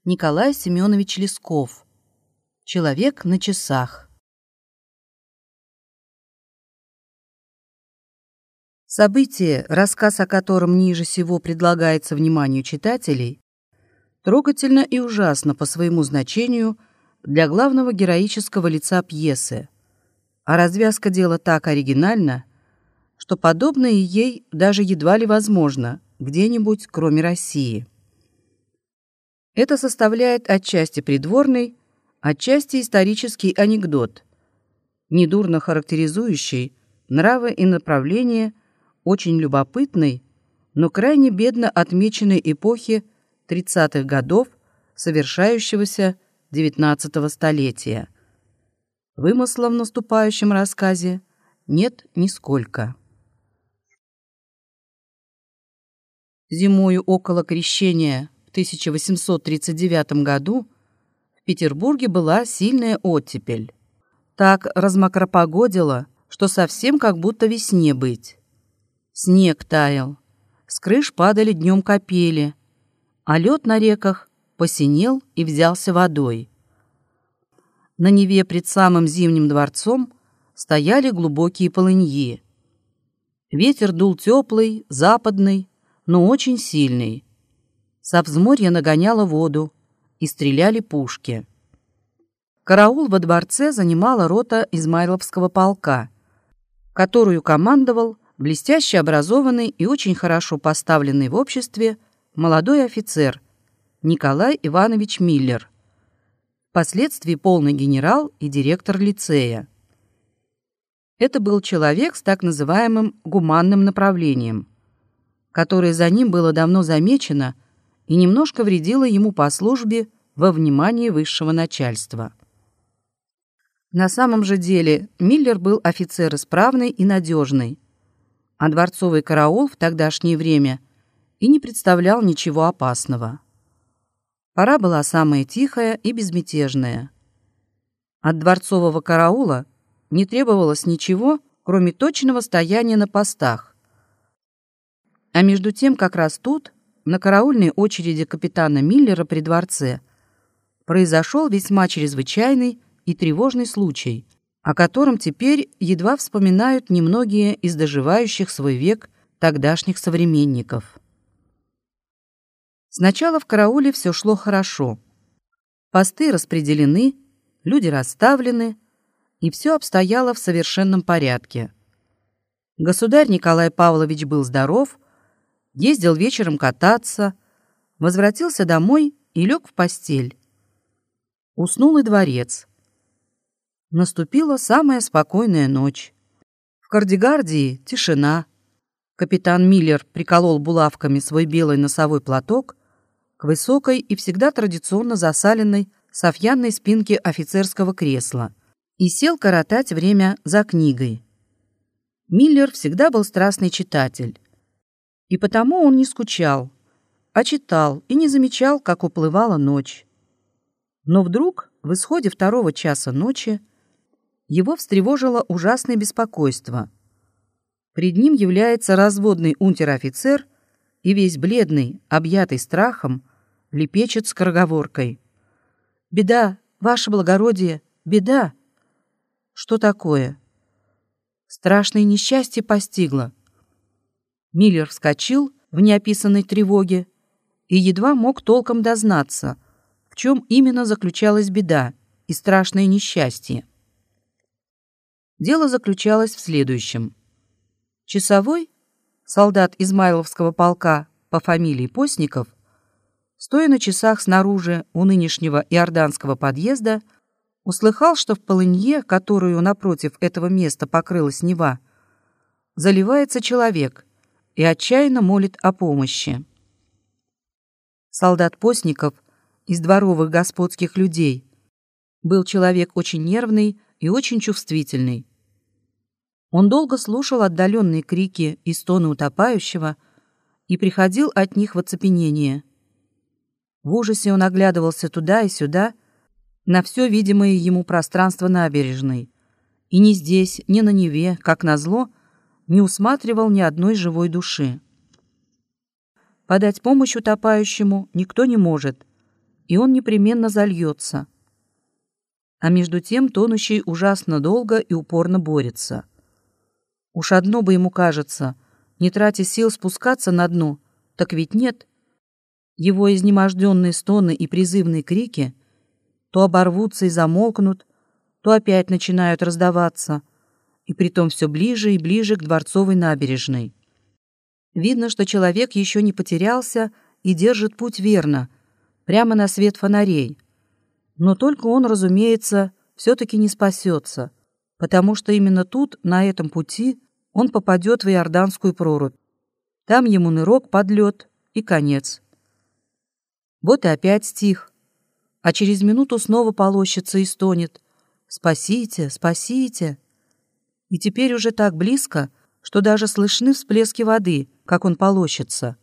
Николай Семенович Лесков. Человек на часах. Событие, рассказ о котором ниже всего предлагается вниманию читателей, трогательно и ужасно по своему значению для главного героического лица пьесы, а развязка дела так оригинальна, что подобное ей даже едва ли возможно где-нибудь, кроме России. Это составляет отчасти придворный, отчасти исторический анекдот, недурно характеризующий нравы и направления очень любопытной, но крайне бедно отмеченной эпохи 30-х годов совершающегося XIX столетия. Вымысла в наступающем рассказе нет нисколько. Зимою около Крещения в 1839 году в Петербурге была сильная оттепель. Так размокропогодило, что совсем как будто весне быть. Снег таял, с крыш падали днем капели, а лед на реках посинел и взялся водой. На Неве пред самым Зимним дворцом стояли глубокие полыньи. Ветер дул теплый, западный, но очень сильный. Со взморья нагоняло воду, и стреляли пушки. Караул во дворце занимала рота Измайловского полка, которую командовал блестяще образованный и очень хорошо поставленный в обществе молодой офицер Николай Иванович Миллер, впоследствии полный генерал и директор лицея. Это был человек с так называемым гуманным направлением, которое за ним было давно замечено и немножко вредило ему по службе во внимании высшего начальства. На самом же деле Миллер был офицер исправный и надежный, а дворцовый караул в тогдашнее время и не представлял ничего опасного. Пора была самая тихая и безмятежная. От дворцового караула не требовалось ничего, кроме точного стояния на постах. А между тем, как раз тут, на караульной очереди капитана Миллера при дворце, произошел весьма чрезвычайный и тревожный случай, о котором теперь едва вспоминают немногие из доживающих свой век тогдашних современников. Сначала в карауле все шло хорошо. Посты распределены, люди расставлены, и все обстояло в совершенном порядке. Государь Николай Павлович был здоров, ездил вечером кататься, возвратился домой и лег в постель. Уснул и дворец. Наступила самая спокойная ночь. В Кардегардии тишина. Капитан Миллер приколол булавками свой белый носовой платок к высокой и всегда традиционно засаленной софьянной спинке офицерского кресла и сел коротать время за книгой. Миллер всегда был страстный читатель, и потому он не скучал, а читал и не замечал, как уплывала ночь. Но вдруг, в исходе 2 часа ночи, его встревожило ужасное беспокойство. Пред ним является разводный унтер-офицер и весь бледный, объятый страхом, лепечет скороговоркой: «Беда, ваше благородие, беда!» «Что такое?» «Страшное несчастье постигло». Миллер вскочил в неописанной тревоге и едва мог толком дознаться, в чем именно заключалась беда и страшное несчастье. Дело заключалось в следующем. Часовой, солдат Измайловского полка по фамилии Постников, стоя на часах снаружи у нынешнего иорданского подъезда, услыхал, что в полынье, которую напротив этого места покрылась Нева, заливается человек и отчаянно молит о помощи. Солдат Постников из дворовых господских людей был человек очень нервный и очень чувствительный. Он долго слушал отдаленные крики и стоны утопающего и приходил от них в оцепенение. В ужасе он оглядывался туда и сюда, на все видимое ему пространство набережной, и ни здесь, ни на Неве, как назло, не усматривал ни одной живой души. Подать помощь утопающему никто не может, и он непременно зальется. А между тем тонущий ужасно долго и упорно борется. Уж одно бы ему кажется, не тратя сил спускаться на дно, так ведь нет. Его изнеможденные стоны и призывные крики то оборвутся и замолкнут, то опять начинают раздаваться, и притом все ближе и ближе к Дворцовой набережной. Видно, что человек еще не потерялся и держит путь верно, прямо на свет фонарей. Но только он, разумеется, все-таки не спасется, потому что именно тут, на этом пути, он попадет в Иорданскую прорубь. Там ему нырок под лед и конец. Вот и опять стих, а через минуту снова полощется и стонет: «Спасите, спасите!» И теперь уже так близко, что даже слышны всплески воды, как он полощется.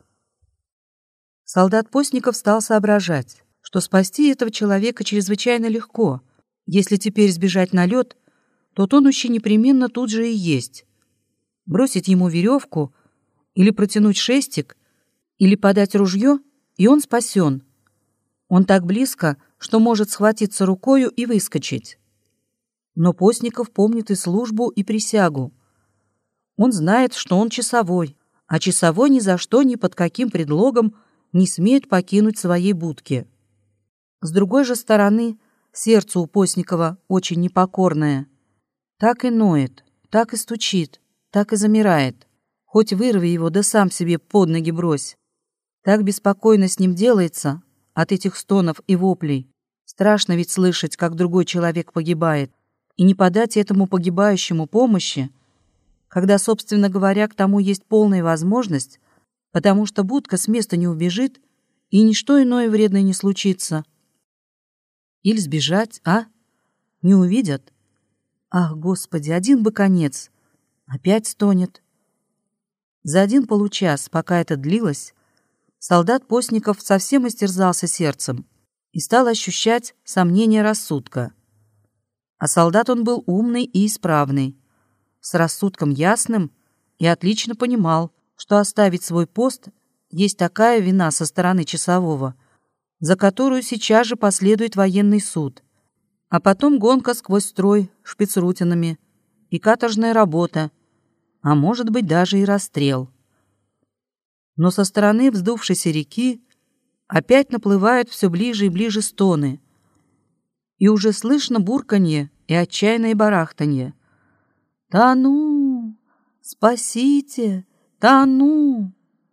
Солдат Постников стал соображать, что спасти этого человека чрезвычайно легко. Если теперь сбежать на лед, то тонущий непременно тут же и есть. Бросить ему веревку, или протянуть шестик, или подать ружье, и он спасен. Он так близко, что может схватиться рукою и выскочить. Но Постников помнит и службу, и присягу. Он знает, что он часовой, а часовой ни за что, ни под каким предлогом не смеет покинуть своей будки. С другой же стороны, сердце у Постникова очень непокорное. Так и ноет, так и стучит, так и замирает. Хоть вырви его, да сам себе под ноги брось. Так беспокойно с ним делается от этих стонов и воплей. Страшно ведь слышать, как другой человек погибает, и не подать этому погибающему помощи, когда, собственно говоря, к тому есть полная возможность, потому что будка с места не убежит, и ничто иное вредное не случится. Или сбежать, а? Не увидят? Ах, Господи, один бы конец. Опять стонет. За один получас, пока это длилось, солдат Постников совсем истерзался сердцем и стал ощущать сомнение рассудка. А солдат он был умный и исправный, с рассудком ясным, и отлично понимал, что оставить свой пост есть такая вина со стороны часового, за которую сейчас же последует военный суд, а потом гонка сквозь строй шпицрутинами и каторжная работа, а может быть даже и расстрел. Но со стороны вздувшейся реки опять наплывают все ближе и ближе стоны, и уже слышно бурканье и отчаянное барахтанье. «Тону! Спасите! Тону!»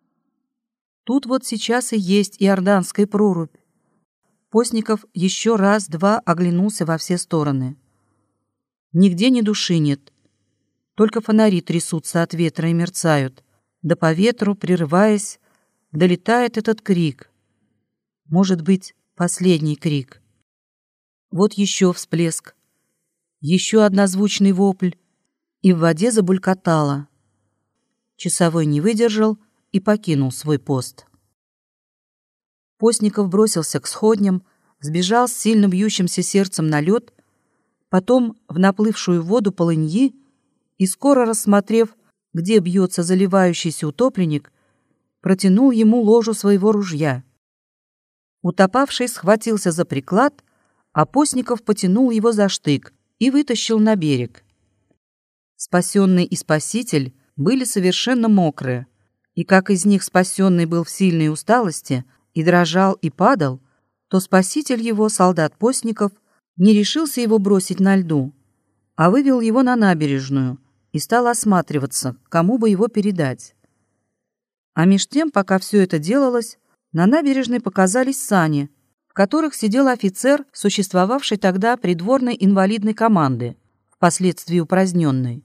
Тут вот сейчас и есть Иорданская прорубь. Постников еще раз-два оглянулся во все стороны. Нигде ни души нет. Только фонари трясутся от ветра и мерцают. Да по ветру, прерываясь, долетает этот крик. Может быть, последний крик. Вот еще всплеск. Еще однозвучный вопль. И в воде забулькотало. Часовой не выдержал и покинул свой пост. Постников бросился к сходням, сбежал с сильно бьющимся сердцем на лед, потом в наплывшую воду полыньи и, скоро рассмотрев, где бьется заливающийся утопленник, протянул ему ложу своего ружья. Утопавший схватился за приклад, а Постников потянул его за штык и вытащил на берег. Спасенный и спаситель были совершенно мокрые, и как из них спасенный был в сильной усталости и дрожал и падал, то спаситель его, солдат Постников, не решился его бросить на льду, а вывел его на набережную и стал осматриваться, кому бы его передать. А меж тем, пока все это делалось, на набережной показались сани, в которых сидел офицер, существовавший тогда придворной инвалидной команды, впоследствии упраздненной.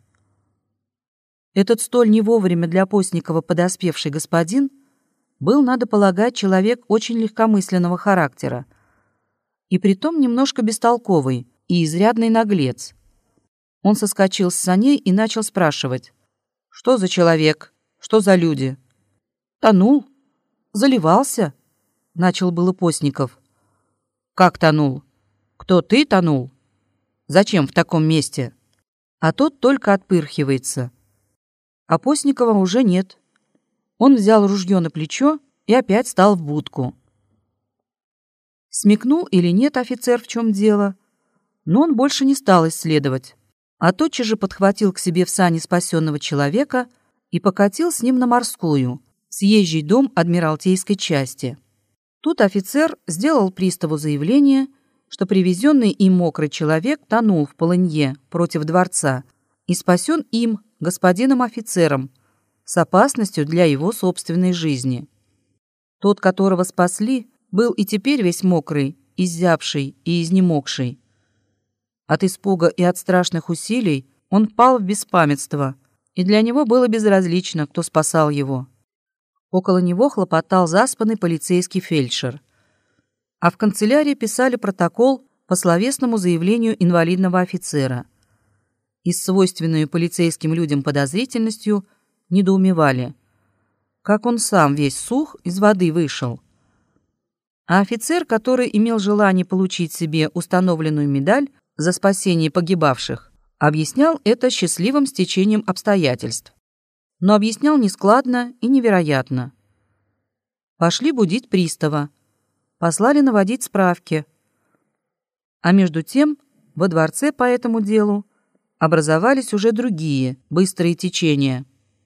Этот столь не вовремя для Постникова подоспевший господин был, надо полагать, человек очень легкомысленного характера, и притом немножко бестолковый и изрядный наглец. Он соскочил с саней и начал спрашивать: «Что за человек? Что за люди?» «Тонул? Заливался?» — начал было Постников. «Как тонул? Кто, ты тонул? Зачем в таком месте?» А тот только отпырхивается. А Постникова уже нет. Он взял ружье на плечо и опять стал в будку. Смекнул или нет офицер, в чем дело, но он больше не стал исследовать, а тотчас же подхватил к себе в сани спасенного человека и покатил с ним на Морскую, съезжий дом Адмиралтейской части. Тут офицер сделал приставу заявление, что привезенный им мокрый человек тонул в полынье против дворца и спасен им, господином офицером, с опасностью для его собственной жизни. Тот, которого спасли, был и теперь весь мокрый, изябший и изнемогший. От испуга и от страшных усилий он пал в беспамятство, и для него было безразлично, кто спасал его. Около него хлопотал заспанный полицейский фельдшер. А в канцелярии писали протокол по словесному заявлению инвалидного офицера. И с свойственной полицейским людям подозрительностью недоумевали, как он сам весь сух из воды вышел. А офицер, который имел желание получить себе установленную медаль за спасение погибавших, объяснял это счастливым стечением обстоятельств. Но объяснял нескладно и невероятно. Пошли будить пристава. Послали наводить справки. А между тем во дворце по этому делу образовались уже другие быстрые течения.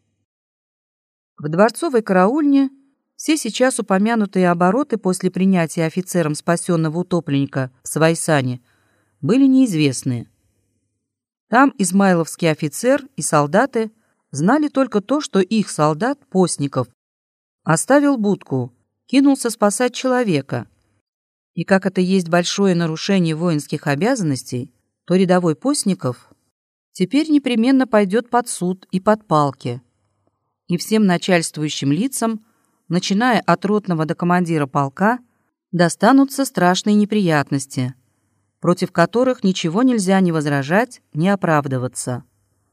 В дворцовой караульне все сейчас упомянутые обороты после принятия офицером спасенного утопленника в свои сани были неизвестны. Там измайловский офицер и солдаты знали только то, что их солдат, Постников, оставил будку, кинулся спасать человека. И как это есть большое нарушение воинских обязанностей, то рядовой Постников теперь непременно пойдет под суд и под палки. И всем начальствующим лицам, начиная от ротного до командира полка, достанутся страшные неприятности, против которых ничего нельзя ни возражать, ни оправдываться.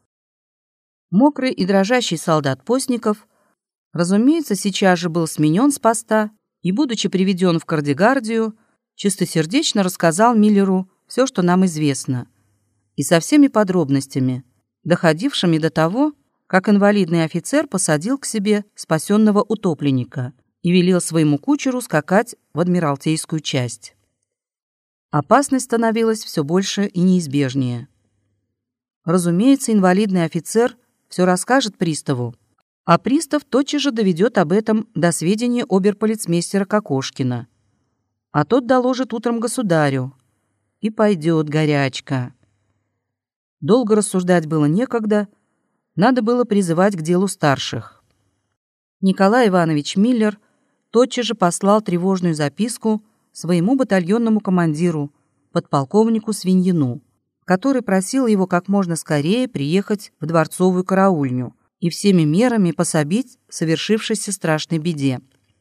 Мокрый и дрожащий солдат Постников, разумеется, сейчас же был сменен с поста и, будучи приведен в кардегардию, чистосердечно рассказал Миллеру все, что нам известно, и со всеми подробностями, доходившими до того, как инвалидный офицер посадил к себе спасенного утопленника и велел своему кучеру скакать в Адмиралтейскую часть. Опасность становилась все больше и неизбежнее. Разумеется, инвалидный офицер все расскажет приставу, а пристав тотчас же доведет об этом до сведения оберполицмейстера Кокошкина. А тот доложит утром государю. И пойдет горячка. Долго рассуждать было некогда, надо было призывать к делу старших. Николай Иванович Миллер тотчас же послал тревожную записку своему батальонному командиру, подполковнику Свиньину, который просил его как можно скорее приехать в дворцовую караульню и всеми мерами пособить совершившейся страшной беде.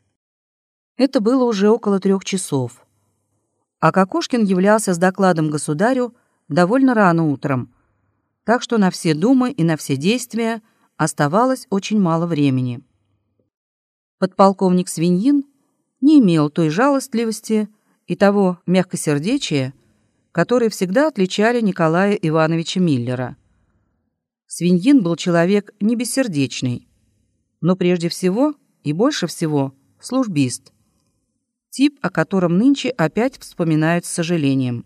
Это было уже около 3 часов. А Кокошкин являлся с докладом государю довольно рано утром, так что на все думы и на все действия оставалось очень мало времени. Подполковник Свиньин не имел той жалостливости и того мягкосердечия, которые всегда отличали Николая Ивановича Миллера. Свиньин был человек не бессердечный, но прежде всего и больше всего службист, тип, о котором нынче опять вспоминают с сожалением.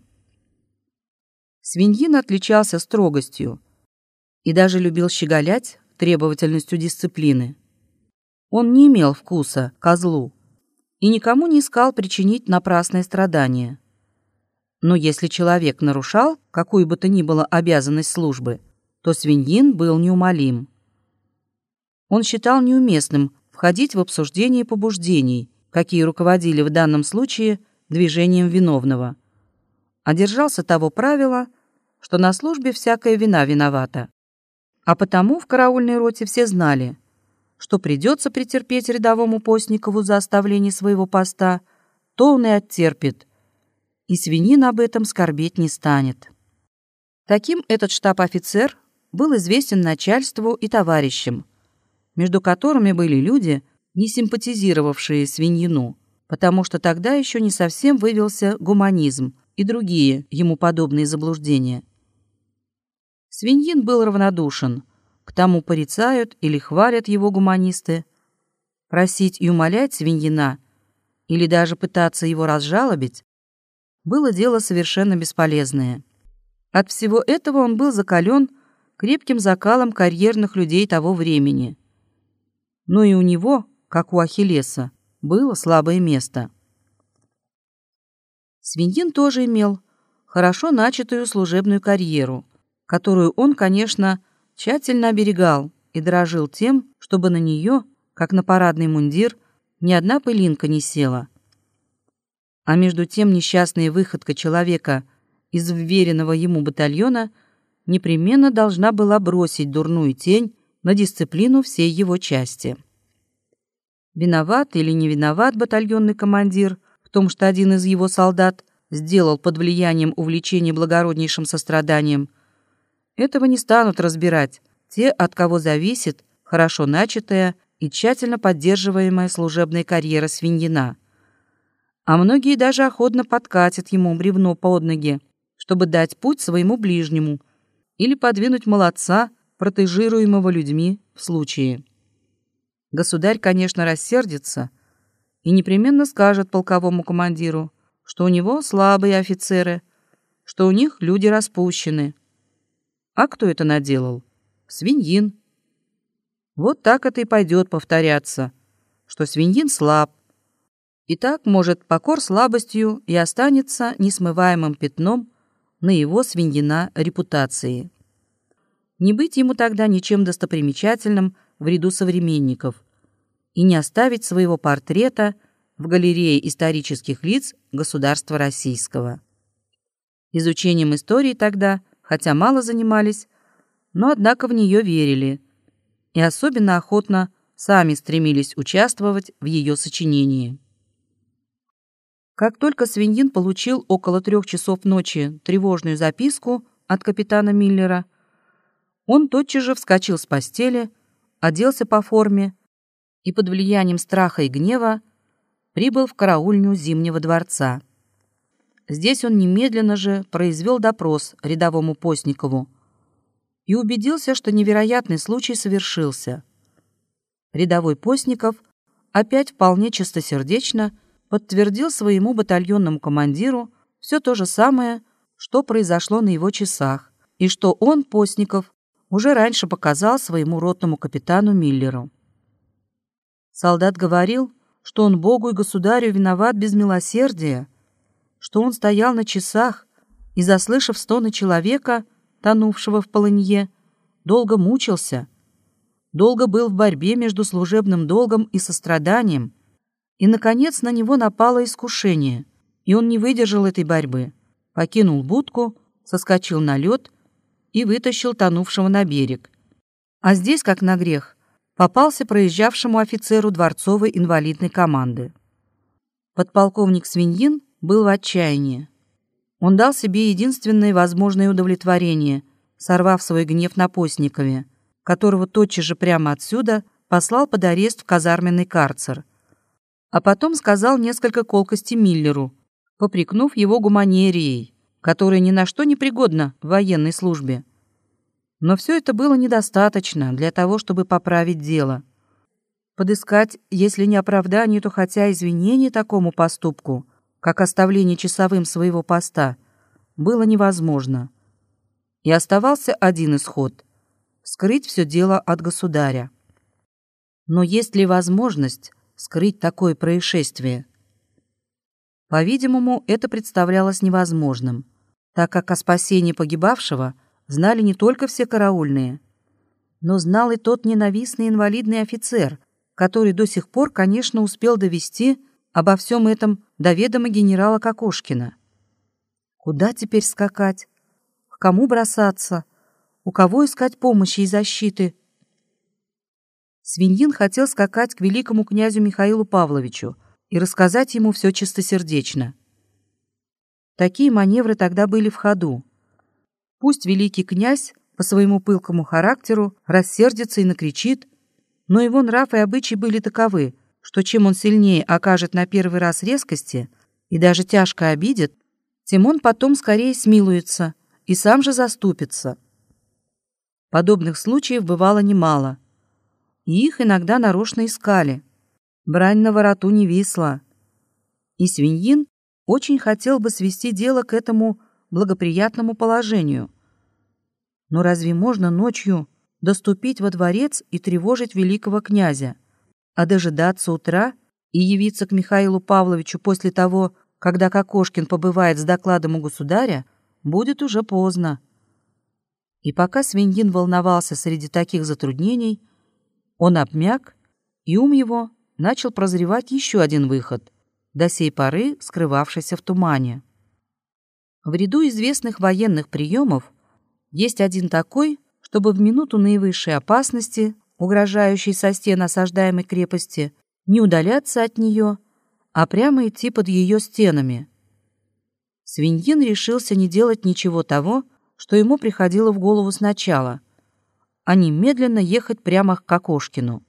Свиньин отличался строгостью и даже любил щеголять требовательностью дисциплины. Он не имел вкуса к козлу и никому не искал причинить напрасное страдание. Но если человек нарушал какую бы то ни было обязанность службы, то Свиньин был неумолим. Он считал неуместным входить в обсуждение побуждений, какие руководили в данном случае движением виновного, а держался того правила, что на службе всякая вина виновата. А потому в караульной роте все знали, что придется претерпеть рядовому Постникову за оставление своего поста, то он и оттерпит, и Свиньин об этом скорбеть не станет. Таким этот штаб-офицер был известен начальству и товарищам, между которыми были люди, не симпатизировавшие Свиньину, потому что тогда еще не совсем вывелся гуманизм и другие ему подобные заблуждения. Свиньин был равнодушен, к тому порицают или хвалят его гуманисты. Просить и умолять Свиньина или даже пытаться его разжалобить было дело совершенно бесполезное. От всего этого он был закален крепким закалом карьерных людей того времени. Но и у него, как у Ахиллеса, было слабое место. Свиньин тоже имел хорошо начатую служебную карьеру, которую он, конечно, тщательно оберегал и дорожил тем, чтобы на нее, как на парадный мундир, ни одна пылинка не села. А между тем несчастная выходка человека из вверенного ему батальона непременно должна была бросить дурную тень на дисциплину всей его части. Виноват или не виноват батальонный командир в том, что один из его солдат сделал под влиянием увлечения благороднейшим состраданием, этого не станут разбирать те, от кого зависит хорошо начатая и тщательно поддерживаемая служебная карьера Свиньина. А многие даже охотно подкатят ему бревно под ноги, чтобы дать путь своему ближнему или подвинуть молодца, протежируемого людьми в случае. Государь, конечно, рассердится и непременно скажет полковому командиру, что у него слабые офицеры, что у них люди распущены. А кто это наделал? Свиньин. Вот так это и пойдет повторяться, что Свиньин слаб. И так, может, покор слабостью и останется несмываемым пятном на его, Свиньина, репутации. Не быть ему тогда ничем достопримечательным в ряду современников и не оставить своего портрета в галерее исторических лиц государства российского. Изучением истории тогда, хотя мало занимались, но однако в нее верили и особенно охотно сами стремились участвовать в ее сочинении. Как только Свиньин получил около 3 часов ночи тревожную записку от капитана Миллера, он тотчас же вскочил с постели, оделся по форме и под влиянием страха и гнева прибыл в караульню Зимнего дворца. Здесь он немедленно же произвел допрос рядовому Постникову и убедился, что невероятный случай совершился. Рядовой Постников опять вполне чистосердечно подтвердил своему батальонному командиру все то же самое, что произошло на его часах, и что он, Постников, уже раньше показал своему ротному капитану Миллеру. Солдат говорил, что он Богу и государю виноват без милосердия, что он стоял на часах и, заслышав стоны человека, тонувшего в полынье, долго мучился, долго был в борьбе между служебным долгом и состраданием, и, наконец, на него напало искушение, и он не выдержал этой борьбы, покинул будку, соскочил на лед и вытащил тонувшего на берег. А здесь, как на грех, попался проезжавшему офицеру дворцовой инвалидной команды. Подполковник Свиньин был в отчаянии. Он дал себе единственное возможное удовлетворение, сорвав свой гнев на Постникове, которого тотчас же прямо отсюда послал под арест в казарменный карцер, а потом сказал несколько колкостей Миллеру, попрекнув его гуманерией, которая ни на что не пригодна в военной службе. Но все это было недостаточно для того, чтобы поправить дело. Подыскать, если не оправдание, то хотя извинение такому поступку, как оставление часовым своего поста, было невозможно. И оставался один исход — скрыть все дело от государя. Но есть ли возможность скрыть такое происшествие? По-видимому, это представлялось невозможным, так как о спасении погибавшего знали не только все караульные, но знал и тот ненавистный инвалидный офицер, который до сих пор, конечно, успел довести обо всем этом до ведома генерала Кокошкина. Куда теперь скакать? К кому бросаться? У кого искать помощи и защиты? Свиньин хотел скакать к великому князю Михаилу Павловичу и рассказать ему все чистосердечно. Такие маневры тогда были в ходу. Пусть великий князь по своему пылкому характеру рассердится и накричит, но его нрав и обычаи были таковы, что чем он сильнее окажет на первый раз резкости и даже тяжко обидит, тем он потом скорее смилуется и сам же заступится. Подобных случаев бывало немало, и их иногда нарочно искали. Брань на вороту не висла. И Свиньин очень хотел бы свести дело к этому благоприятному положению. Но разве можно ночью доступить во дворец и тревожить великого князя, а дожидаться утра и явиться к Михаилу Павловичу после того, когда Кокошкин побывает с докладом у государя, будет уже поздно. И пока свиньин волновался среди таких затруднений, он обмяк, и ум его начал прозревать еще один выход, до сей поры скрывавшийся в тумане. В ряду известных военных приемов есть один такой, чтобы в минуту наивысшей опасности, угрожающей со стен осаждаемой крепости, не удаляться от нее, а прямо идти под ее стенами. Свиньин решился не делать ничего того, что ему приходило в голову сначала, а немедленно ехать прямо к Кокошкину.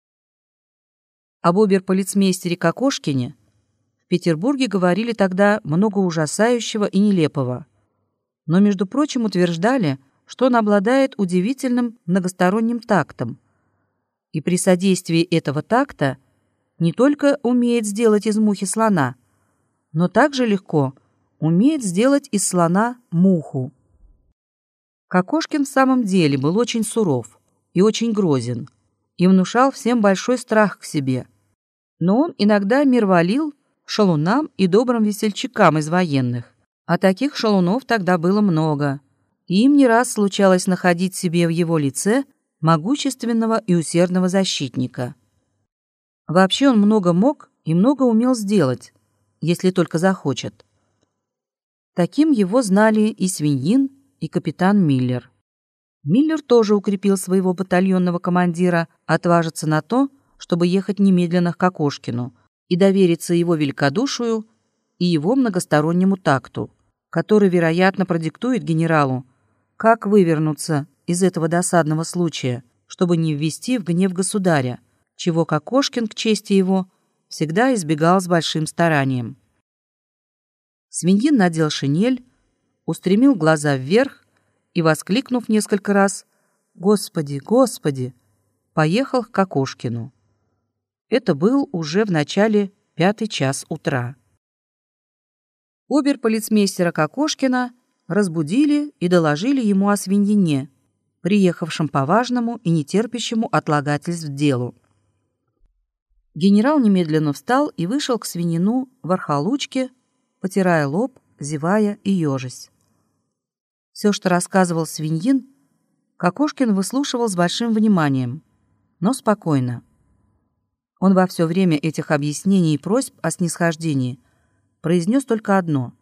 Об обер-полицмейстере Кокошкине в Петербурге говорили тогда много ужасающего и нелепого, но, между прочим, утверждали, что он обладает удивительным многосторонним тактом, и при содействии этого такта не только умеет сделать из мухи слона, но также легко умеет сделать из слона муху. Кокошкин в самом деле был очень суров и очень грозен, и внушал всем большой страх к себе. Но он иногда мирволил шалунам и добрым весельчакам из военных, а таких шалунов тогда было много, и им не раз случалось находить себе в его лице могущественного и усердного защитника. Вообще он много мог и много умел сделать, если только захочет. Таким его знали и свиньин, и капитан Миллер. Миллер тоже укрепил своего батальонного командира отважиться на то, чтобы ехать немедленно к Кокошкину и довериться его великодушию и его многостороннему такту, который, вероятно, продиктует генералу, как вывернуться из этого досадного случая, чтобы не ввести в гнев государя, чего Кокошкин, к чести его, всегда избегал с большим старанием. Свиньин надел шинель, устремил глаза вверх и, воскликнув несколько раз «Господи, Господи!», поехал к Кокошкину. Это был уже в начале 5-й час утра. Обер-полицмейстера Кокошкина разбудили и доложили ему о свиньине, приехавшем по важному и нетерпящему отлагательств делу. Генерал немедленно встал и вышел к свинину в архалучке, потирая лоб, зевая и ежась. Все, что рассказывал свиньин, Кокошкин выслушивал с большим вниманием, но спокойно. Он во все время этих объяснений и просьб о снисхождении произнес только одно: